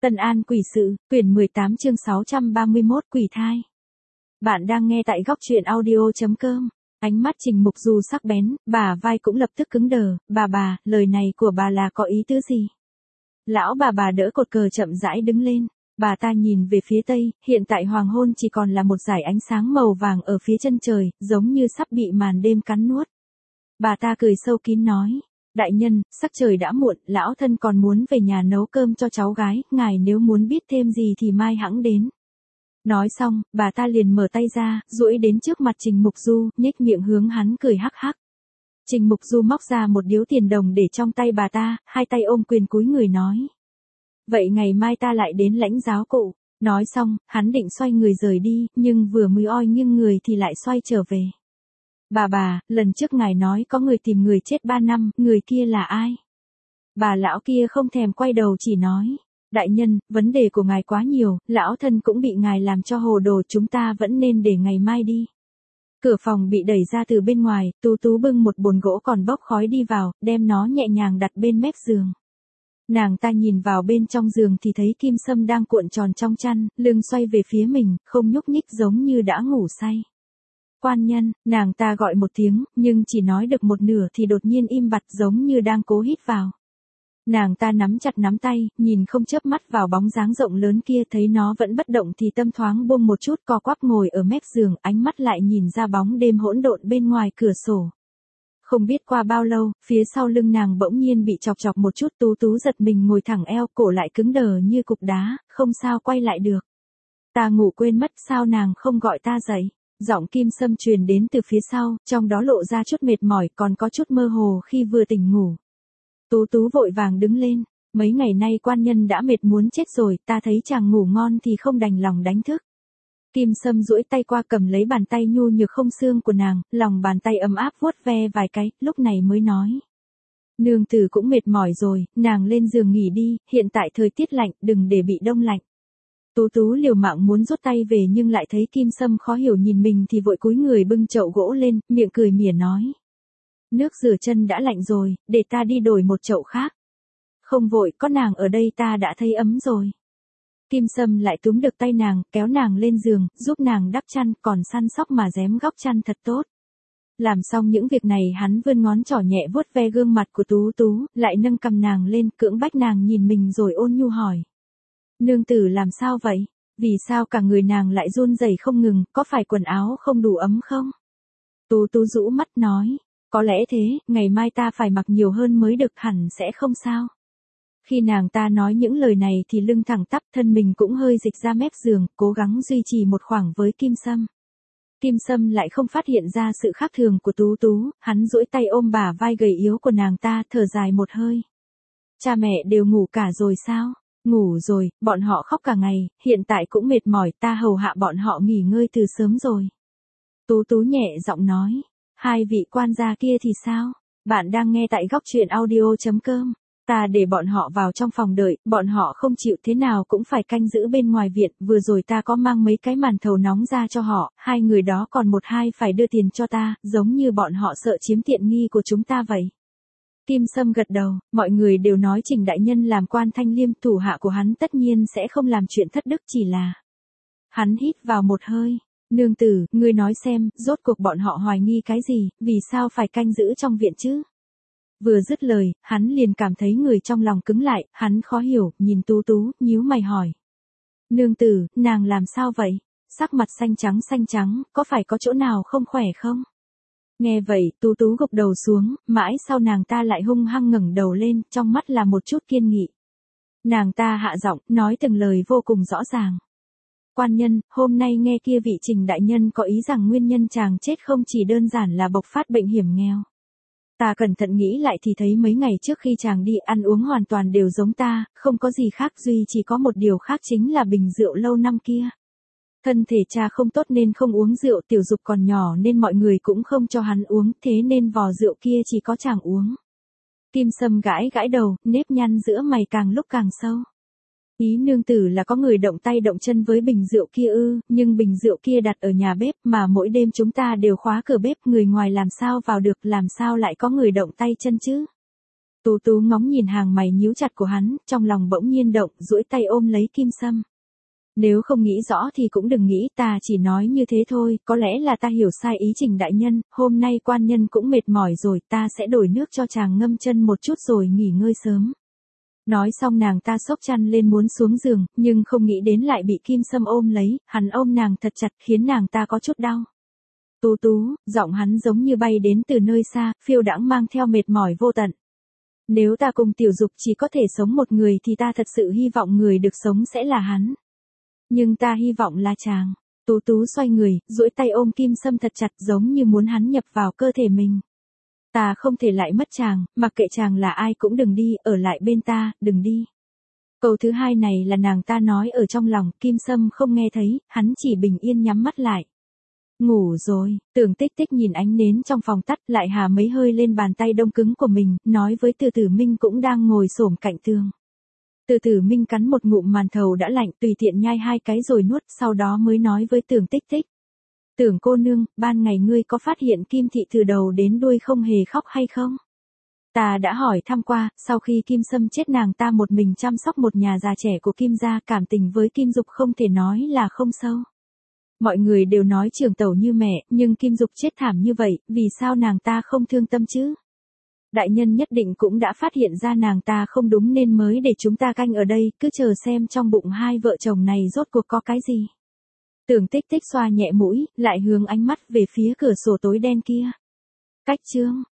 Tân An quỷ sự, quyển 18 chương 631 quỷ thai. Bạn đang nghe tại góc truyện audio.com. Ánh mắt Trình Mục Du sắc bén, bà vai cũng lập tức cứng đờ. Bà, lời này của bà là có ý tứ gì? Lão bà đỡ cột cờ chậm rãi đứng lên. Bà ta nhìn về phía tây, hiện tại hoàng hôn chỉ còn là một dải ánh sáng màu vàng ở phía chân trời, giống như sắp bị màn đêm cắn nuốt. Bà ta cười sâu kín nói. Đại nhân, sắc trời đã muộn, lão thân còn muốn về nhà nấu cơm cho cháu gái, ngài nếu muốn biết thêm gì thì mai hẵng đến. Nói xong, bà ta liền mở tay ra, duỗi đến trước mặt Trình Mục Du, nhếch miệng hướng hắn cười hắc hắc. Trình Mục Du móc ra một điếu tiền đồng để trong tay bà ta, hai tay ôm quyền cúi người nói. Vậy ngày mai ta lại đến lãnh giáo cụ. Nói xong, hắn định xoay người rời đi, nhưng vừa mới oi nghiêng người thì lại xoay trở về. Bà, lần trước ngài nói có người tìm người chết 3 năm, người kia là ai? Bà lão kia không thèm quay đầu chỉ nói. Đại nhân, vấn đề của ngài quá nhiều, lão thân cũng bị ngài làm cho hồ đồ, chúng ta vẫn nên để ngày mai đi. Cửa phòng bị đẩy ra từ bên ngoài, Tú bưng một bồn gỗ còn bốc khói đi vào, đem nó nhẹ nhàng đặt bên mép giường. Nàng ta nhìn vào bên trong giường thì thấy Kim Sâm đang cuộn tròn trong chăn, lưng xoay về phía mình, không nhúc nhích giống như đã ngủ say. Quan nhân, nàng ta gọi một tiếng, nhưng chỉ nói được một nửa thì đột nhiên im bặt giống như đang cố hít vào. Nàng ta nắm chặt nắm tay, nhìn không chớp mắt vào bóng dáng rộng lớn kia, thấy nó vẫn bất động thì tâm thoáng buông một chút, co quắp ngồi ở mép giường, ánh mắt lại nhìn ra bóng đêm hỗn độn bên ngoài cửa sổ. Không biết qua bao lâu, phía sau lưng nàng bỗng nhiên bị chọc một chút, Tú giật mình ngồi thẳng eo, cổ lại cứng đờ như cục đá, không sao quay lại được. Ta ngủ quên mất, sao nàng không gọi ta dậy? Giọng Kim Sâm truyền đến từ phía sau, trong đó lộ ra chút mệt mỏi, còn có chút mơ hồ khi vừa tỉnh ngủ. Tú vội vàng đứng lên, mấy ngày nay quan nhân đã mệt muốn chết rồi, ta thấy chàng ngủ ngon thì không đành lòng đánh thức. Kim Sâm duỗi tay qua cầm lấy bàn tay nhu nhược không xương của nàng, lòng bàn tay ấm áp vuốt ve vài cái, lúc này mới nói. Nương tử cũng mệt mỏi rồi, nàng lên giường nghỉ đi, hiện tại thời tiết lạnh, đừng để bị đông lạnh. Tú liều mạng muốn rút tay về nhưng lại thấy Kim Sâm khó hiểu nhìn mình thì vội cúi người bưng chậu gỗ lên, miệng cười mỉa nói. Nước rửa chân đã lạnh rồi, để ta đi đổi một chậu khác. Không vội, có nàng ở đây ta đã thấy ấm rồi. Kim Sâm lại túm được tay nàng, kéo nàng lên giường, giúp nàng đắp chăn, còn săn sóc mà rém góc chăn thật tốt. Làm xong những việc này hắn vươn ngón trỏ nhẹ vuốt ve gương mặt của Tú, lại nâng cầm nàng lên, cưỡng bách nàng nhìn mình rồi ôn nhu hỏi. Nương tử làm sao vậy? Vì sao cả người nàng lại run rẩy không ngừng, có phải quần áo không đủ ấm không? Tú rũ mắt nói, có lẽ thế, ngày mai ta phải mặc nhiều hơn mới được, hẳn sẽ không sao. Khi nàng ta nói những lời này thì lưng thẳng tắp, thân mình cũng hơi dịch ra mép giường, cố gắng duy trì một khoảng với Kim Sâm. Kim Sâm lại không phát hiện ra sự khác thường của Tú, hắn duỗi tay ôm bả vai gầy yếu của nàng ta, thở dài một hơi. Cha mẹ đều ngủ cả rồi sao? Ngủ rồi, bọn họ khóc cả ngày, hiện tại cũng mệt mỏi, ta hầu hạ bọn họ nghỉ ngơi từ sớm rồi. Tú nhẹ giọng nói, hai vị quan gia kia thì sao? Bạn đang nghe tại góc truyện audio.com. Ta để bọn họ vào trong phòng đợi, bọn họ không chịu, thế nào cũng phải canh giữ bên ngoài viện, vừa rồi ta có mang mấy cái màn thầu nóng ra cho họ, hai người đó còn một hai phải đưa tiền cho ta, giống như bọn họ sợ chiếm tiện nghi của chúng ta vậy. Kim Sâm gật đầu, mọi người đều nói Trình đại nhân làm quan thanh liêm, thủ hạ của hắn tất nhiên sẽ không làm chuyện thất đức, chỉ là. Hắn hít vào một hơi, nương tử, ngươi nói xem, rốt cuộc bọn họ hoài nghi cái gì, vì sao phải canh giữ trong viện chứ? Vừa dứt lời, hắn liền cảm thấy người trong lòng cứng lại, hắn khó hiểu, nhìn Tú, nhíu mày hỏi. Nương tử, nàng làm sao vậy? Sắc mặt xanh trắng, có phải có chỗ nào không khỏe không? Nghe vậy, Tú gục đầu xuống, mãi sau nàng ta lại hung hăng ngẩng đầu lên, trong mắt là một chút kiên nghị. Nàng ta hạ giọng, nói từng lời vô cùng rõ ràng. Quan nhân, hôm nay nghe kia vị Trình đại nhân có ý rằng nguyên nhân chàng chết không chỉ đơn giản là bộc phát bệnh hiểm nghèo. Ta cẩn thận nghĩ lại thì thấy mấy ngày trước khi chàng đi ăn uống hoàn toàn đều giống ta, không có gì khác, duy chỉ có một điều khác chính là bình rượu lâu năm kia. Thân thể cha không tốt nên không uống rượu, Tiểu Dục còn nhỏ nên mọi người cũng không cho hắn uống, thế nên vò rượu kia chỉ có chàng uống. Kim Sâm gãi đầu, nếp nhăn giữa mày càng lúc càng sâu. Ý nương tử là có người động tay động chân với bình rượu kia ư? Nhưng bình rượu kia đặt ở nhà bếp mà mỗi đêm chúng ta đều khóa cửa bếp, người ngoài làm sao vào được, làm sao lại có người động tay chân chứ? Tú Tú ngóng nhìn hàng mày nhíu chặt của hắn, trong lòng bỗng nhiên động, duỗi tay ôm lấy Kim Sâm. Nếu không nghĩ rõ thì cũng đừng nghĩ, ta chỉ nói như thế thôi, có lẽ là ta hiểu sai ý Trình đại nhân, hôm nay quan nhân cũng mệt mỏi rồi, ta sẽ đổi nước cho chàng ngâm chân một chút rồi nghỉ ngơi sớm. Nói xong nàng ta xốc chăn lên muốn xuống giường, nhưng không nghĩ đến lại bị Kim Sâm ôm lấy, hắn ôm nàng thật chặt khiến nàng ta có chút đau. Tú Tú, giọng hắn giống như bay đến từ nơi xa, phiêu đãng mang theo mệt mỏi vô tận. Nếu ta cùng Tiểu Dục chỉ có thể sống một người thì ta thật sự hy vọng người được sống sẽ là hắn. Nhưng ta hy vọng là chàng. Tú Tú xoay người, duỗi tay ôm Kim Sâm thật chặt giống như muốn hắn nhập vào cơ thể mình. Ta không thể lại mất chàng, mặc kệ chàng là ai cũng đừng đi, ở lại bên ta, đừng đi. Câu thứ hai này là nàng ta nói ở trong lòng, Kim Sâm không nghe thấy, hắn chỉ bình yên nhắm mắt lại. Ngủ rồi, Tưởng Tích Tích nhìn ánh nến trong phòng tắt lại hà mấy hơi lên bàn tay đông cứng của mình, nói với Từ Tử Minh cũng đang ngồi xổm cạnh tường. Từ Tử Minh cắn một ngụm màn thầu đã lạnh tùy tiện nhai 2 cái rồi nuốt, sau đó mới nói với Tưởng Tích Tích. Tưởng cô nương, ban ngày ngươi có phát hiện Kim Thị từ đầu đến đuôi không hề khóc hay không? Ta đã hỏi thăm qua, sau khi Kim Sâm chết nàng ta một mình chăm sóc một nhà già trẻ của Kim gia, cảm tình với Kim Dục không thể nói là không sâu. Mọi người đều nói Trường Tẩu như mẹ, nhưng Kim Dục chết thảm như vậy, vì sao nàng ta không thương tâm chứ? Đại nhân nhất định cũng đã phát hiện ra nàng ta không đúng nên mới để chúng ta canh ở đây, cứ chờ xem trong bụng hai vợ chồng này rốt cuộc có cái gì. Tưởng Tích Tích xoa nhẹ mũi, lại hướng ánh mắt về phía cửa sổ tối đen kia. Cách chương